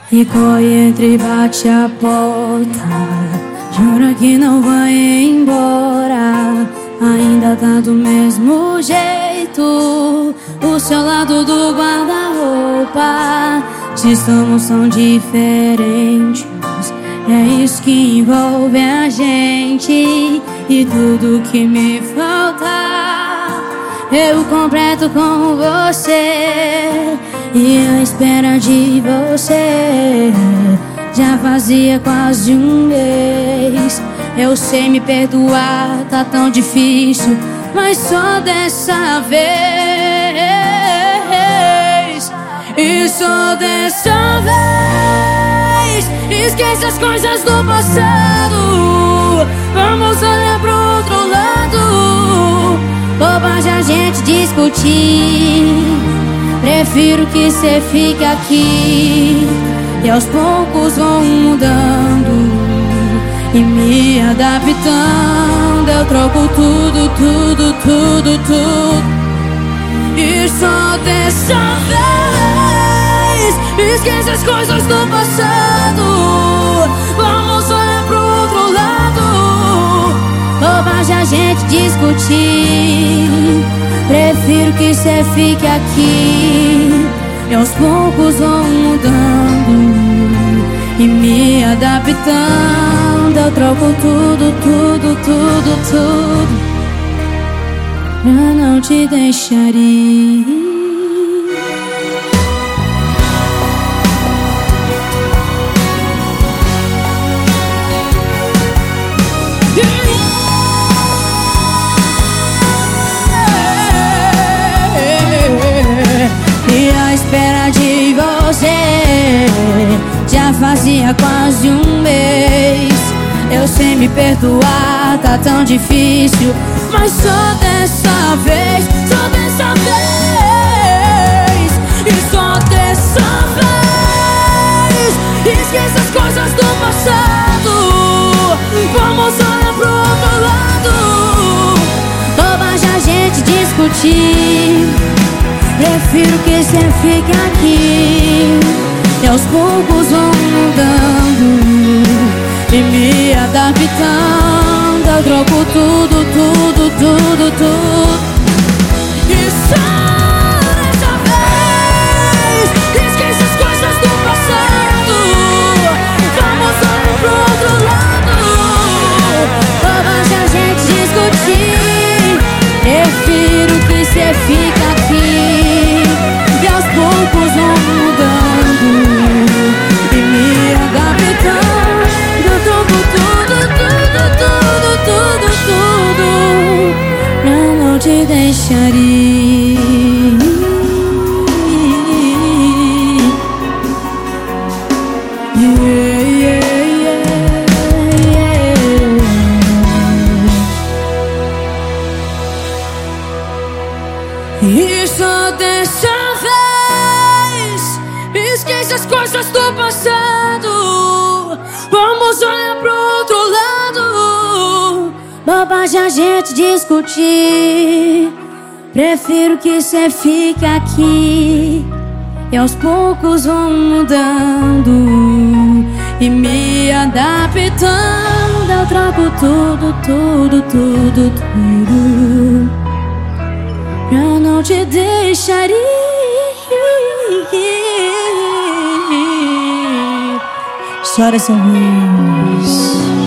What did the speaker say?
E corre, entra e bate a porta. Jura que não vai embora. Ainda tá do mesmo jeito, o seu lado do guarda-roupa. Se somos tão diferentes, é isso que envolve a gente. E tudo que me falta eu completo com você. E a espera de você já fazia quase um mês. Eu sei me perdoar, tá tão difícil, mas só dessa vez. E só dessa vez. Esquece as coisas do passado, vamos olhar pro outro lado. Bobagem a gente discutir, prefiro que cê fique aqui. E aos poucos vou mudando e me adaptando. Eu troco tudo, tudo, tudo, tudo. E só dessa vez. Esquece as coisas do passado, vamos olhar pro outro lado. Bobagem a gente discutir, prefiro que cê fique aqui. E aos poucos vou mudando e me adaptando. Eu troco tudo, tudo, tudo, tudo pra não te deixar ir. E a espera de você já fazia quase um mês. Eu sei me perdoar, tá tão difícil, mas só dessa vez, só dessa vez. E só dessa vez. Esqueça as coisas do passado, vamos olhar pro outro lado. Bobagem a gente discutir, prefiro que cê fique aqui. E aos poucos vou mudando e me adaptando. Eu troco tudo, tudo, tudo, tudo. E só dessa vez. Esqueça as coisas do passado, vamos olhar pro outro lado. Bobagem a gente discutir, prefiro que cê fique aqui. E aos poucos vou mudando e me adaptando. Eu troco tudo, tudo, tudo, tudo, tudo pra não te deixar ir. Yeah, yeah, yeah, yeah. E só dessa vez. Esquece as coisas do passado, vamos olhar pro outro lado. Bobagem a gente discutir, prefiro que cê fique aqui. E aos poucos vou mudando e me adaptando. Eu troco tudo, tudo, tudo, tudo pra não te deixar ir. Só dessa vez.